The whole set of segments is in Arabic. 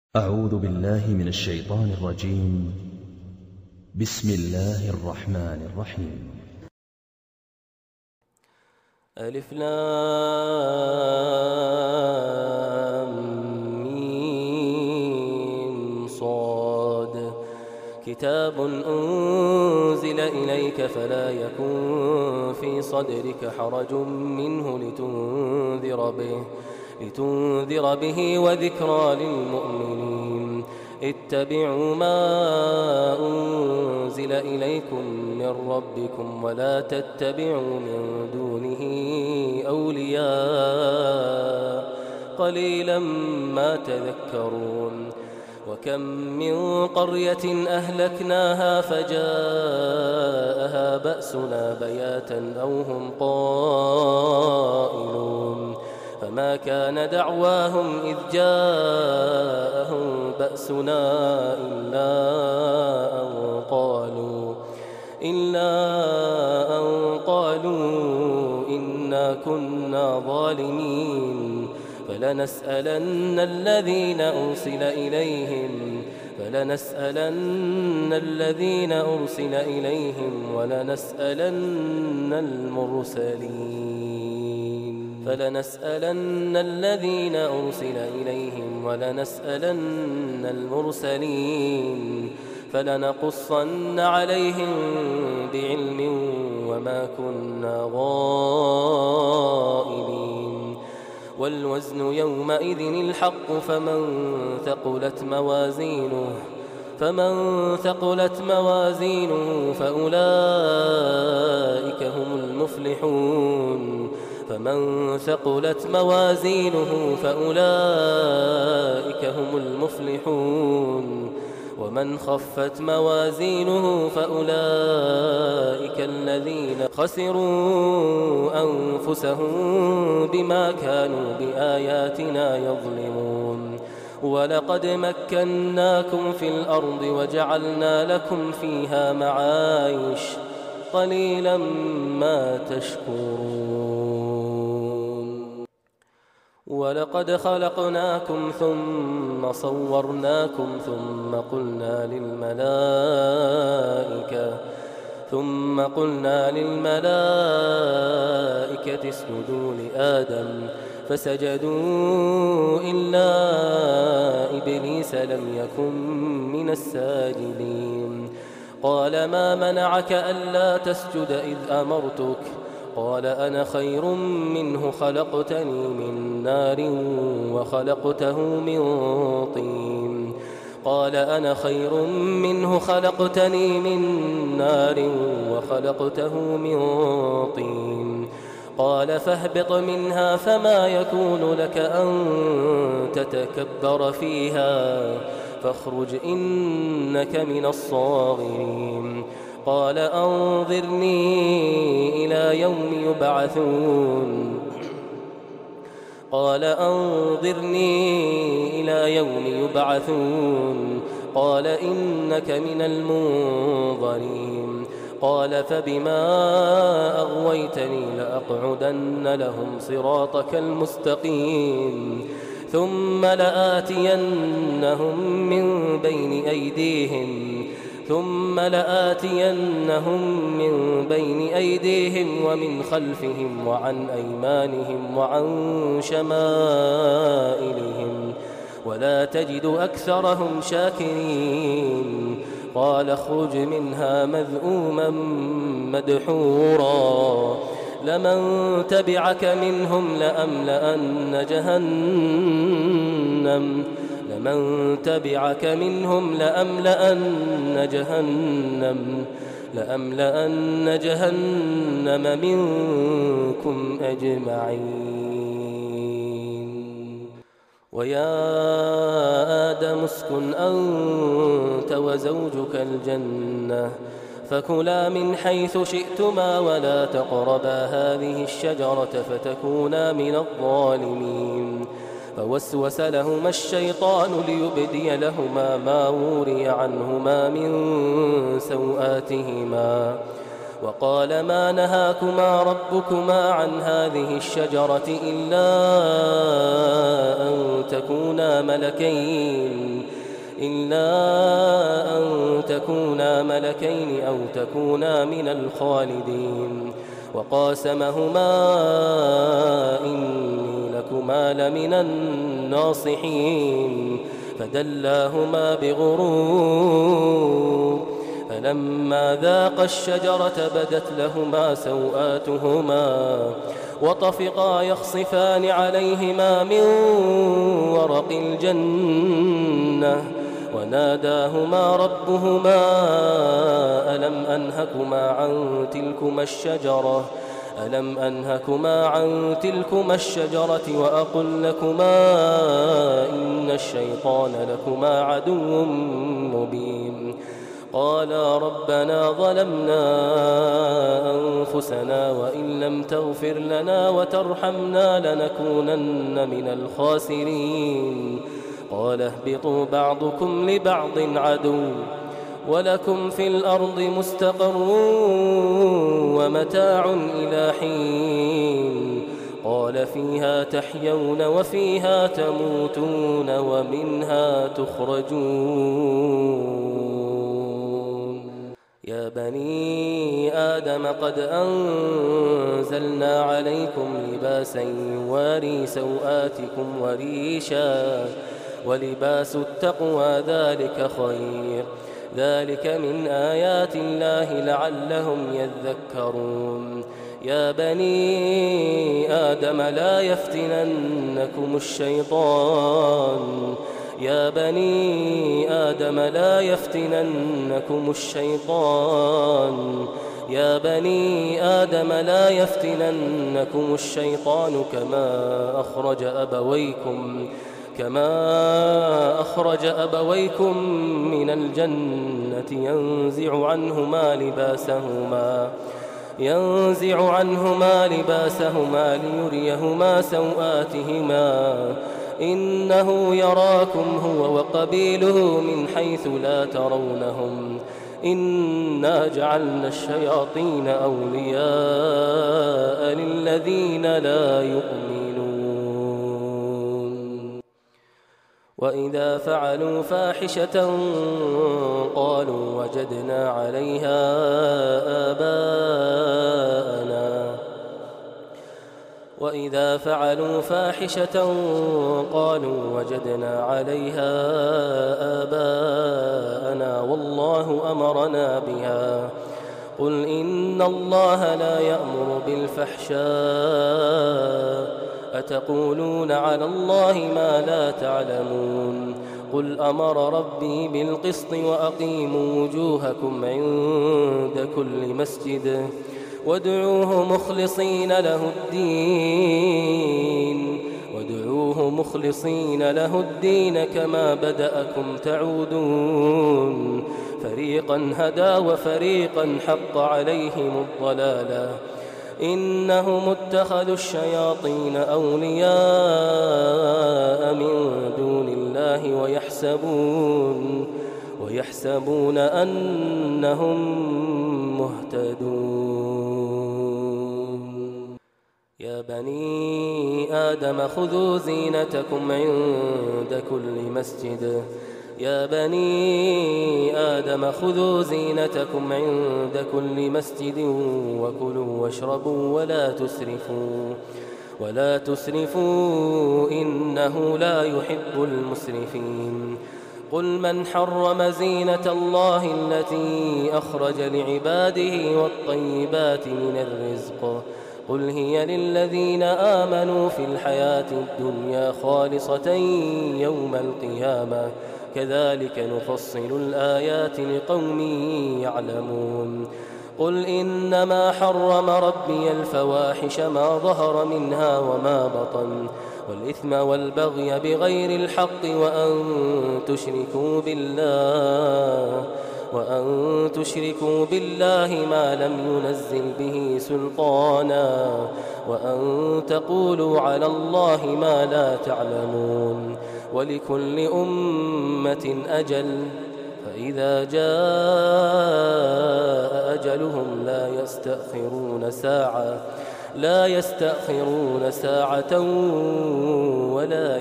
أعوذ بالله من الشيطان الرجيم. بسم الله الرحمن الرحيم. ألف لام ميم صاد. كتاب أنزل إليك فلا يكن في صدرك حرج منه لتنذر به وذكرى للمؤمنين. اتبعوا ما أنزل إليكم من ربكم ولا تتبعوا من دونه أولياء قليلا ما تذكرون. وكم من قرية أهلكناها فجاءها بأسنا بياتا أو هم قائلون فما كان دعواهم إذ جاءهم بأسنا إلا أن قالوا إنا كنا ظالمين. فلنسألن الذين أرسل إليهم ولنسألن المرسلين فلنقصن عليهم بعلم وما كنا غائبين. والوزن يومئذ الحق فمن ثقلت موازينه فأولئك هم المفلحون ومن خفت موازينه فأولئك الذين خسروا أنفسهم بما كانوا بآياتنا يظلمون. ولقد مكناكم في الأرض وجعلنا لكم فيها معايش قليلا ما تشكرون. ولقد خلقناكم ثم صورناكم ثم قلنا للملائكة اسجدوا لآدم فسجدوا إلا إبليس لم يكن من الساجدين. قال ما منعك ألا تسجد إذ أمرتك؟ قال أنا خير منه خلقتني من نار وخلقته من طين. قال أنا خير منه خلقتني من نار وخلقته من طين. قال فاهبط منها فما يكون لك أن تتكبر فيها فاخرج إنك من الصاغرين. قال أنظرني إلى يوم يبعثون. قال إنك من المنظرين. قال فبما أغويتني لأقعدن لهم صراطك المستقيم ثم لآتينهم من بين أيديهم ومن خلفهم وعن أيمانهم وعن شمائلهم ولا تجد أكثرهم شاكرين. قال اخرج منها مذءوما مدحورا لمن تبعك منهم لأملأن جهنم منكم أجمعين. ويا آدم اسكن أنت وزوجك الجنة فكلا من حيث شئتما ولا تقربا هذه الشجرة فتكونا من الظالمين. فوسوس لهما الشيطان ليبدي لهما ما وري عنهما من سوآتهما وقال ما نهاكما ربكما عن هذه الشجرة إلا أن تكونا ملكين أو تكونا من الخالدين وقاسمهما إني لكما لمن الناصحين فدلاهما بغرور فلما ذاقا الشجرة بدت لهما سوآتهما وطفقا يخصفان عليهما من ورق الجنة وناداهما ربهما ألم أنهكما عن تلكما الشجرة وأقل لكما إن الشيطان لكما عدو مبين قالا ربنا ظلمنا أنفسنا وإن لم تغفر لنا وترحمنا لنكونن من الخاسرين قال اهبطوا بعضكم لبعض عدو ولكم في الأرض مستقر ومتاع إلى حين قال فيها تحيون وفيها تموتون ومنها تخرجون يا بني آدم قد أنزلنا عليكم لباسا يواري سوآتكم وريشا ولباس التقوى ذلك خير ذلك من آيات الله لعلهم يذكرون يا بني آدم لا يفتننكم الشيطان كما أخرج أبويكم من الجنة ينزع عنهما لباسهما ليريهما سوآتهما إنه يراكم هو وقبيله من حيث لا ترونهم إنا جعلنا الشياطين أولياء للذين لا يؤمنون وإذا فعلوا فاحشة قالوا وجدنا عليها آباءنا والله أمرنا بها قل إن الله لا يأمر بالفحشاء أتقولون على الله ما لا تعلمون قل أمر ربي بالقسط وأقيموا وجوهكم عند كل مسجد وادعوه مخلصين له الدين كما بدأكم تعودون فريقا هدى وفريقا حق عليهم الضلالة إنهم اتخذوا الشياطين أولياء من دون الله ويحسبون أنهم مهتدون يا بني آدم خذوا زينتكم عند كل مسجد وكلوا واشربوا ولا تسرفوا إنه لا يحب المسرفين قل من حرم زينة الله التي أخرج لعباده والطيبات من الرزق قل هي للذين آمنوا في الحياة الدنيا خالصة يوم القيامة كذلك نفصل الآيات لقوم يعلمون قل إنما حرم ربي الفواحش ما ظهر منها وما بطن والإثم والبغي بغير الحق وأن تشركوا بالله ما لم ينزل به سلطانا وأن تقولوا على الله ما لا تعلمون ولكل أمة أجل فإذا جاء أجلهم لا يستأخرون ساعة ولا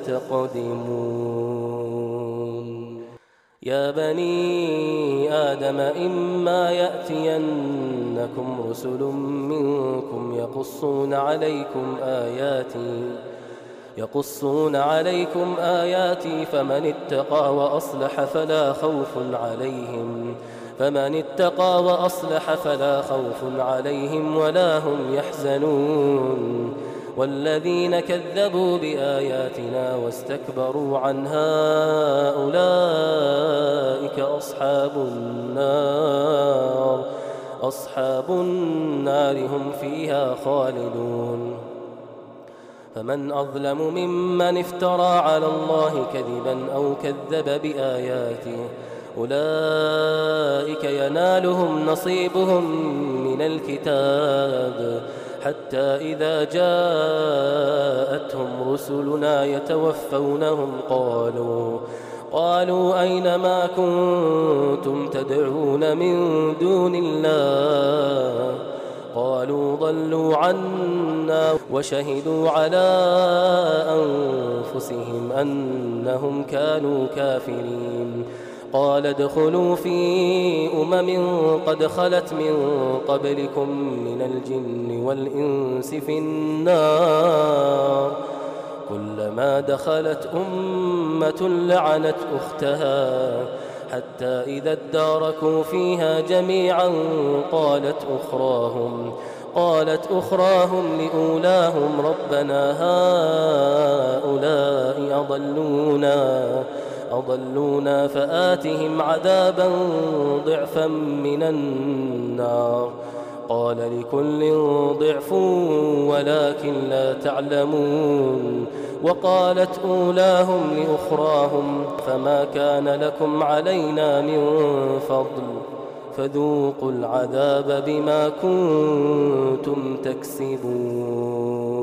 يستقدمون. يا بني آدم إما يأتينكم رسل منكم يقصون عليكم آياتي فمن اتقى وأصلح فلا خوف عليهم ولا هم يحزنون. والذين كذبوا بآياتنا واستكبروا عنها أولئك أصحاب النار هم فيها خالدون. فمن أظلم ممن افترى على الله كذبا أو كذب بآياته أولئك ينالهم نصيبهم من الكتاب حتى إذا جاءتهم رسلنا يتوفونهم قالوا أين ما كنتم تدعون من دون الله قالوا ضلوا عنا وشهدوا على أنفسهم أنهم كانوا كافرين. قال ادخلوا في قد خلت من قبلكم من الجن والإنس في النار كلما دخلت أمة لعنت أختها حتى إذا اداركوا فيها جميعا قالت أخراهم لأولاهم ربنا هؤلاء أضلونا فآتهم عذابا ضعفا من النار قال لكل ضعف ولكن لا تعلمون. وقالت أولاهم لأخراهم فما كان لكم علينا من فضل فذوقوا العذاب بما كنتم تكسبون.